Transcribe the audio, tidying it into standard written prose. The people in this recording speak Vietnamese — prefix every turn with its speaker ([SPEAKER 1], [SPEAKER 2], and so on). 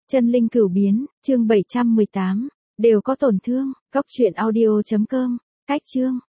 [SPEAKER 1] Chân linh cửu biến, chương 718, đều có tổn thương, góc truyện audio.com, cách chương.